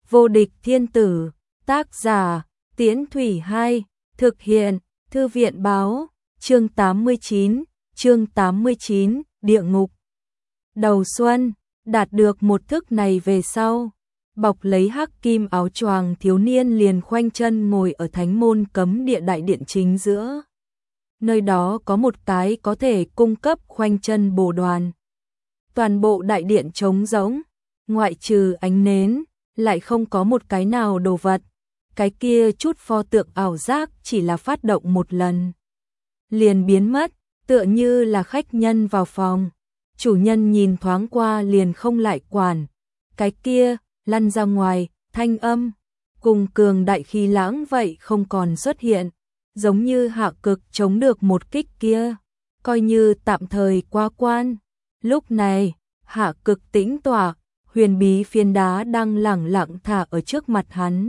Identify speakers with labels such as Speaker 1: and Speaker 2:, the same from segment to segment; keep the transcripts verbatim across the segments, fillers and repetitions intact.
Speaker 1: Vô địch thiên tử, tác giả, Tiễn Thủy Hai, thực hiện, Thư viện báo, chương tám mươi chín, chương tám mươi chín, địa ngục. Đầu xuân, đạt được một thức này về sau, bọc lấy hắc kim áo choàng thiếu niên liền khoanh chân ngồi ở thánh môn cấm địa đại điện chính giữa. Nơi đó có một cái có thể cung cấp khoanh chân bồ đoàn. Toàn bộ đại điện trống rỗng, ngoại trừ ánh nến, lại không có một cái nào đồ vật. Cái kia chút pho tượng ảo giác chỉ là phát động một lần, liền biến mất, tựa như là khách nhân vào phòng. Chủ nhân nhìn thoáng qua liền không lại quản. Cái kia, lăn ra ngoài, thanh âm, cùng cường đại khí lãng vậy không còn xuất hiện. Giống như hạ cực chống được một kích kia, coi như tạm thời qua quan. Lúc này, hạ cực tĩnh tọa, huyền bí phiến đá đang lẳng lặng thả ở trước mặt hắn.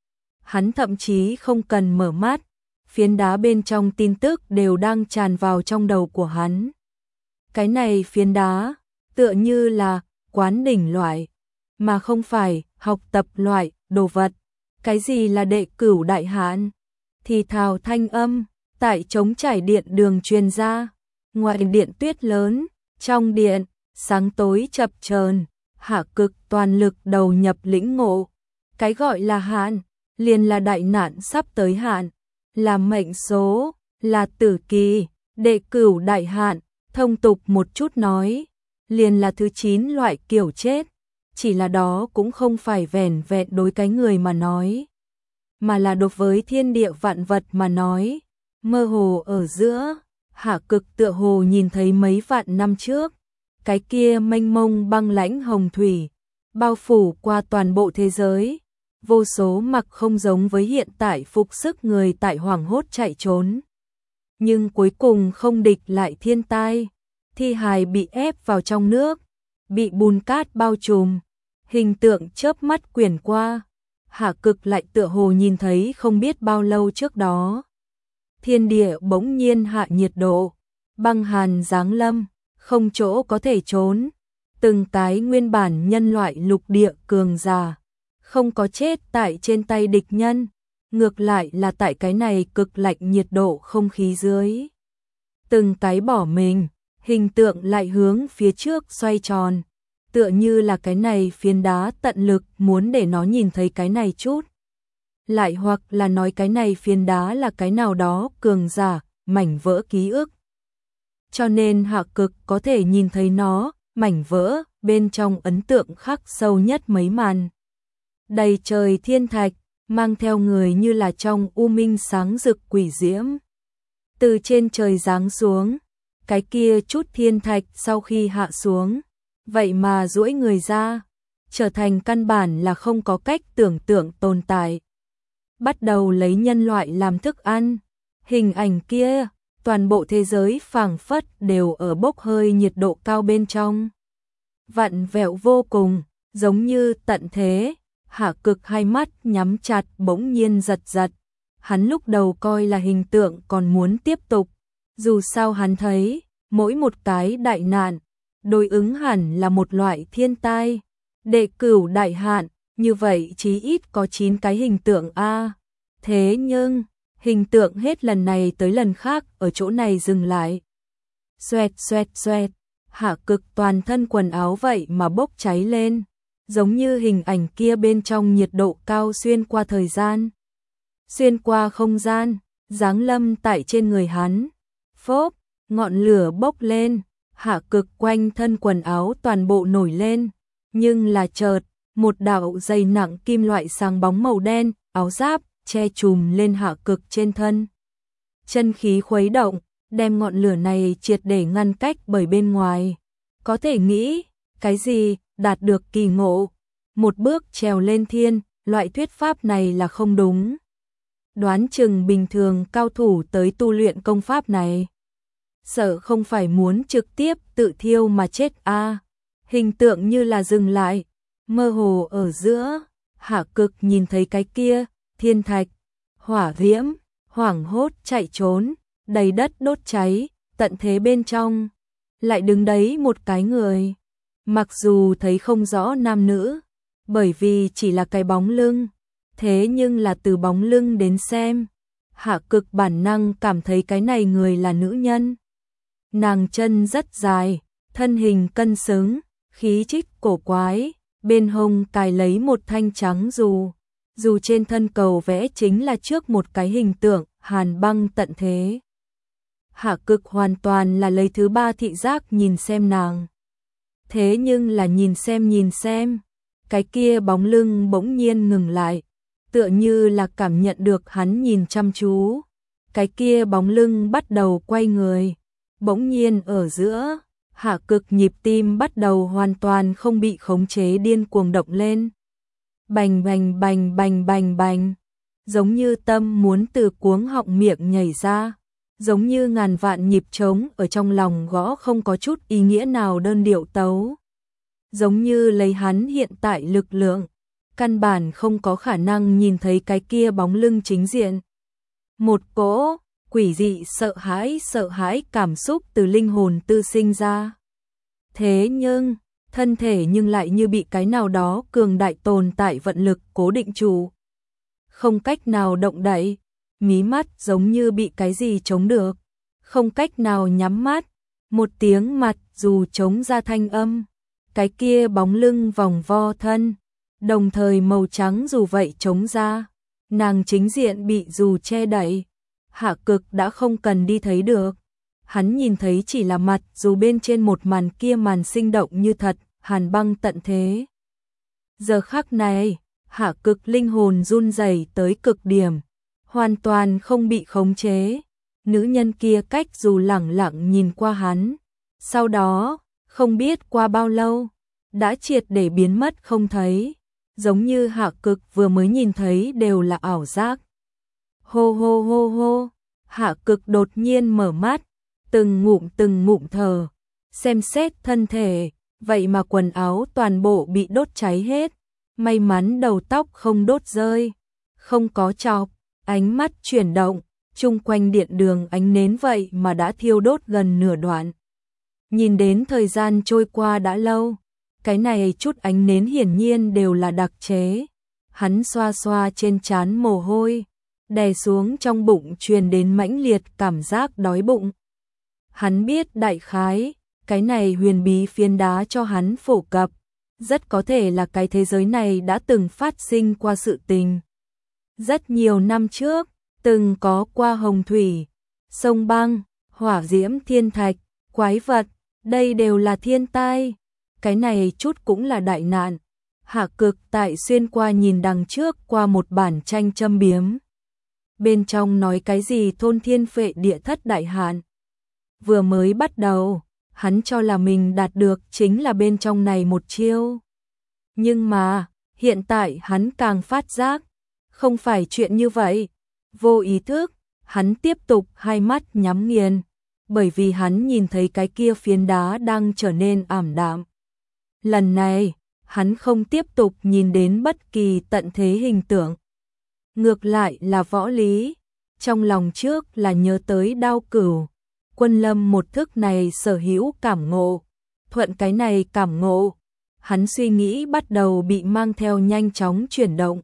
Speaker 1: Hắn thậm chí không cần mở mắt, phiến đá bên trong tin tức đều đang tràn vào trong đầu của hắn. Cái này phiến đá, tựa như là quán đỉnh loại, mà không phải học tập loại đồ vật. Cái gì là đệ cửu đại hạn? Thì thào thanh âm, tại trống trải điện đường truyền ra. Ngoài điện tuyết lớn, trong điện, sáng tối chập chờn, hạ cực toàn lực đầu nhập lĩnh ngộ. Cái gọi là hạn, liền là đại nạn sắp tới hạn, là mệnh số, là tử kỳ, đệ cửu đại hạn, thông tục một chút nói, liền là thứ chín loại kiểu chết. Chỉ là đó cũng không phải vẻn vẹn đối cái người mà nói, mà là đối với thiên địa vạn vật mà nói. Mơ hồ ở giữa, hạ cực tựa hồ nhìn thấy mấy vạn năm trước, cái kia mênh mông băng lãnh hồng thủy, bao phủ qua toàn bộ thế giới. Vô số mặc không giống với hiện tại phục sức người tại hoảng hốt chạy trốn. Nhưng cuối cùng không địch lại thiên tai, thi hài bị ép vào trong nước, bị bùn cát bao trùm, hình tượng chớp mắt quyển qua. Hạ cực lại tựa hồ nhìn thấy không biết bao lâu trước đó. Thiên địa bỗng nhiên hạ nhiệt độ, băng hàn giáng lâm, không chỗ có thể trốn. Từng cái nguyên bản nhân loại lục địa cường giả, không có chết tại trên tay địch nhân, ngược lại là tại cái này cực lạnh nhiệt độ không khí dưới. Từng cái bỏ mình, hình tượng lại hướng phía trước xoay tròn, tựa như là cái này phiến đá tận lực muốn để nó nhìn thấy cái này chút. Lại hoặc là nói cái này phiến đá là cái nào đó cường giả, mảnh vỡ ký ức. Cho nên hạ cực có thể nhìn thấy nó, mảnh vỡ, bên trong ấn tượng khắc sâu nhất mấy màn. Đầy trời thiên thạch, mang theo người như là trong u minh sáng rực quỷ diễm. Từ trên trời giáng xuống, cái kia chút thiên thạch sau khi hạ xuống, vậy mà duỗi người ra, trở thành căn bản là không có cách tưởng tượng tồn tại. Bắt đầu lấy nhân loại làm thức ăn. Hình ảnh kia, toàn bộ thế giới phảng phất đều ở bốc hơi nhiệt độ cao bên trong. Vặn vẹo vô cùng, giống như tận thế. Hạ cực hai mắt nhắm chặt bỗng nhiên giật giật. Hắn lúc đầu coi là hình tượng còn muốn tiếp tục. Dù sao hắn thấy, mỗi một cái đại nạn, đối ứng hẳn là một loại thiên tai. Đệ cửu đại hạn, như vậy chí ít có chín cái hình tượng A. Thế nhưng, hình tượng hết lần này tới lần khác ở chỗ này dừng lại. Xoẹt xoẹt xoẹt, hạ cực toàn thân quần áo vậy mà bốc cháy lên. Giống như hình ảnh kia bên trong nhiệt độ cao xuyên qua thời gian, xuyên qua không gian, giáng lâm tại trên người hắn. Phốp, ngọn lửa bốc lên, hạ cực quanh thân quần áo toàn bộ nổi lên. Nhưng là chợt, một đạo dày nặng kim loại sáng bóng màu đen, áo giáp, che trùm lên hạ cực trên thân. Chân khí khuấy động, đem ngọn lửa này triệt để ngăn cách bởi bên ngoài. Có thể nghĩ, cái gì, đạt được kỳ ngộ, một bước trèo lên thiên, loại thuyết pháp này là không đúng. Đoán chừng bình thường cao thủ tới tu luyện công pháp này, sợ không phải muốn trực tiếp tự thiêu mà chết a. À, hình tượng như là dừng lại, mơ hồ ở giữa, hạ cực nhìn thấy cái kia, thiên thạch, hỏa diễm, hoảng hốt chạy trốn, đầy đất đốt cháy, tận thế bên trong, lại đứng đấy một cái người. Mặc dù thấy không rõ nam nữ, bởi vì chỉ là cái bóng lưng, thế nhưng là từ bóng lưng đến xem, Hạ Cực bản năng cảm thấy cái này người là nữ nhân. Nàng chân rất dài, thân hình cân xứng, khí chất cổ quái, bên hông cài lấy một thanh trắng dù, dù trên thân cầu vẽ chính là trước một cái hình tượng hàn băng tận thế. Hạ Cực hoàn toàn là lấy thứ ba thị giác nhìn xem nàng. Thế nhưng là nhìn xem nhìn xem, cái kia bóng lưng bỗng nhiên ngừng lại, tựa như là cảm nhận được hắn nhìn chăm chú. Cái kia bóng lưng bắt đầu quay người, bỗng nhiên ở giữa, Hạ Cực nhịp tim bắt đầu hoàn toàn không bị khống chế điên cuồng động lên. Bành bành bành bành bành bành, giống như tâm muốn từ cuống họng miệng nhảy ra, giống như ngàn vạn nhịp trống ở trong lòng gõ không có chút ý nghĩa nào đơn điệu tấu. Giống như lấy hắn hiện tại lực lượng, căn bản không có khả năng nhìn thấy cái kia bóng lưng chính diện. Một cỗ quỷ dị sợ hãi sợ hãi cảm xúc từ linh hồn tư sinh ra. Thế nhưng, thân thể nhưng lại như bị cái nào đó cường đại tồn tại vận lực cố định trụ. Không cách nào động đậy, mí mắt giống như bị cái gì chống được, không cách nào nhắm mắt, một tiếng mặt dù chống ra thanh âm. Cái kia bóng lưng vòng vo thân, đồng thời màu trắng dù vậy chống ra, nàng chính diện bị dù che đậy. Hạ Cực đã không cần đi thấy được, hắn nhìn thấy chỉ là mặt dù bên trên một màn kia màn sinh động như thật, hàn băng tận thế. Giờ khắc này, Hạ Cực linh hồn run rẩy tới cực điểm, hoàn toàn không bị khống chế. Nữ nhân kia cách dù lẳng lặng nhìn qua hắn, sau đó, không biết qua bao lâu, đã triệt để biến mất không thấy, giống như Hạ Cực vừa mới nhìn thấy đều là ảo giác. Hô hô hô hô, Hạ Cực đột nhiên mở mắt, từng ngụm từng ngụm thở, xem xét thân thể, vậy mà quần áo toàn bộ bị đốt cháy hết, may mắn đầu tóc không đốt rơi, không có chọc, ánh mắt chuyển động, chung quanh điện đường ánh nến vậy mà đã thiêu đốt gần nửa đoạn. Nhìn đến thời gian trôi qua đã lâu, cái này chút ánh nến hiển nhiên đều là đặc chế. Hắn xoa xoa trên trán mồ hôi, đè xuống trong bụng truyền đến mãnh liệt cảm giác đói bụng. Hắn biết đại khái, cái này huyền bí phiến đá cho hắn phổ cập, rất có thể là cái thế giới này đã từng phát sinh qua sự tình. Rất nhiều năm trước, từng có qua hồng thủy, sông băng, hỏa diễm thiên thạch, quái vật, đây đều là thiên tai. Cái này chút cũng là đại nạn. Hạ Cực tại xuyên qua nhìn đằng trước qua một bản tranh châm biếm. Bên trong nói cái gì thôn thiên phệ địa thất đại hạn. Vừa mới bắt đầu, hắn cho là mình đạt được chính là bên trong này một chiêu. Nhưng mà, hiện tại hắn càng phát giác, không phải chuyện như vậy. Vô ý thức, hắn tiếp tục hai mắt nhắm nghiền, bởi vì hắn nhìn thấy cái kia phiến đá đang trở nên ảm đạm. Lần này, hắn không tiếp tục nhìn đến bất kỳ tận thế hình tượng. Ngược lại là võ lý, trong lòng trước là nhớ tới Đao Cửu. Quân Lâm một thức này sở hữu cảm ngộ, thuận cái này cảm ngộ, hắn suy nghĩ bắt đầu bị mang theo nhanh chóng chuyển động.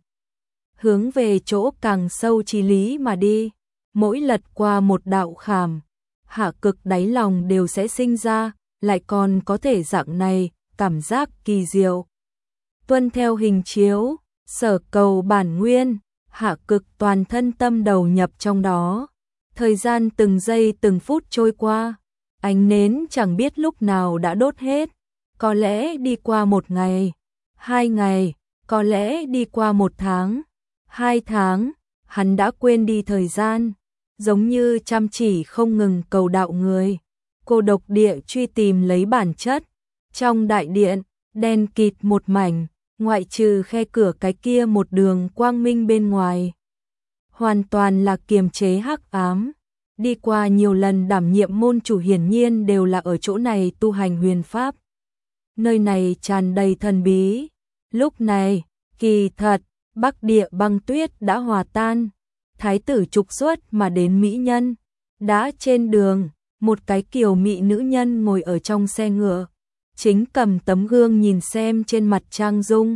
Speaker 1: Hướng về chỗ càng sâu trí lý mà đi, mỗi lật qua một đạo khảm, Hạ Cực đáy lòng đều sẽ sinh ra, lại còn có thể dạng này, cảm giác kỳ diệu. Tuân theo hình chiếu, sở cầu bản nguyên, Hạ Cực toàn thân tâm đầu nhập trong đó. Thời gian từng giây từng phút trôi qua, ánh nến chẳng biết lúc nào đã đốt hết. Có lẽ đi qua một ngày, hai ngày, có lẽ đi qua một tháng, hai tháng, hắn đã quên đi thời gian, giống như chăm chỉ không ngừng cầu đạo người. Cô độc địa truy tìm lấy bản chất, trong đại điện, đen kịt một mảnh, ngoại trừ khe cửa cái kia một đường quang minh bên ngoài. Hoàn toàn là kiềm chế hắc ám. Đi qua nhiều lần đảm nhiệm môn chủ hiển nhiên đều là ở chỗ này tu hành huyền pháp. Nơi này tràn đầy thần bí. Lúc này, kỳ thật, Bắc Địa băng tuyết đã hòa tan. Thái tử trục xuất mà đến mỹ nhân. Đã trên đường, một cái kiều mỹ nữ nhân ngồi ở trong xe ngựa. Chính cầm tấm gương nhìn xem trên mặt trang dung.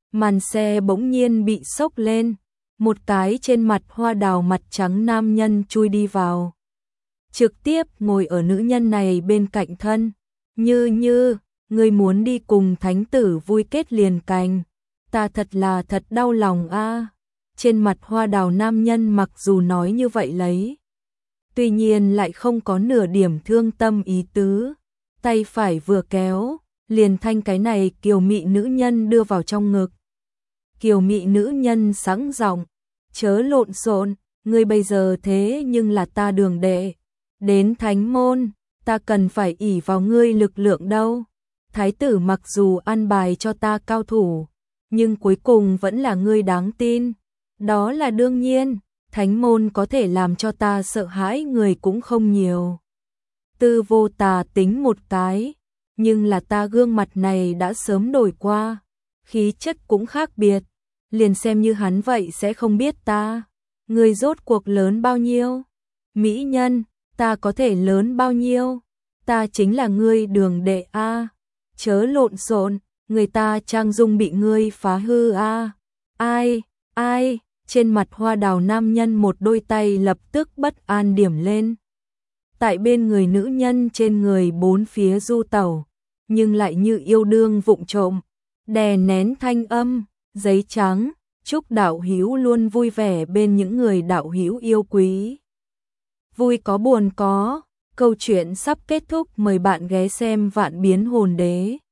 Speaker 1: Màn xe bỗng nhiên bị xốc lên, một cái trên mặt hoa đào mặt trắng nam nhân chui đi vào. Trực tiếp ngồi ở nữ nhân này bên cạnh thân. Như như, ngươi muốn đi cùng thánh tử vui kết liền cành. Ta thật là thật đau lòng a. Trên mặt hoa đào nam nhân mặc dù nói như vậy lấy. Tuy nhiên lại không có nửa điểm thương tâm ý tứ. Tay phải vừa kéo, liền thanh cái này kiều mị nữ nhân đưa vào trong ngực. Kiều mị nữ nhân sẵn giọng, chớ lộn xộn, ngươi bây giờ thế nhưng là ta đường đệ. Đến thánh môn, ta cần phải ỷ vào ngươi lực lượng đâu. Thái tử mặc dù an bài cho ta cao thủ, nhưng cuối cùng vẫn là ngươi đáng tin. Đó là đương nhiên, thánh môn có thể làm cho ta sợ hãi người cũng không nhiều. Tư Vô Tà tính một cái, nhưng là ta gương mặt này đã sớm đổi qua, khí chất cũng khác biệt, liền xem như hắn vậy sẽ không biết ta. Người rốt cuộc lớn bao nhiêu? Mỹ nhân, ta có thể lớn bao nhiêu? Ta chính là ngươi đường đệ a. Chớ lộn xộn, người ta trang dung bị ngươi phá hư a. Ai, ai, trên mặt hoa đào nam nhân một đôi tay lập tức bất an điểm lên. Tại bên người nữ nhân trên người bốn phía du tẩu, nhưng lại như yêu đương vụng trộm, đè nén thanh âm, giấy trắng, chúc đạo hữu luôn vui vẻ bên những người đạo hữu yêu quý. Vui có buồn có, câu chuyện sắp kết thúc, mời bạn ghé xem Vạn Biến Hồn Đế.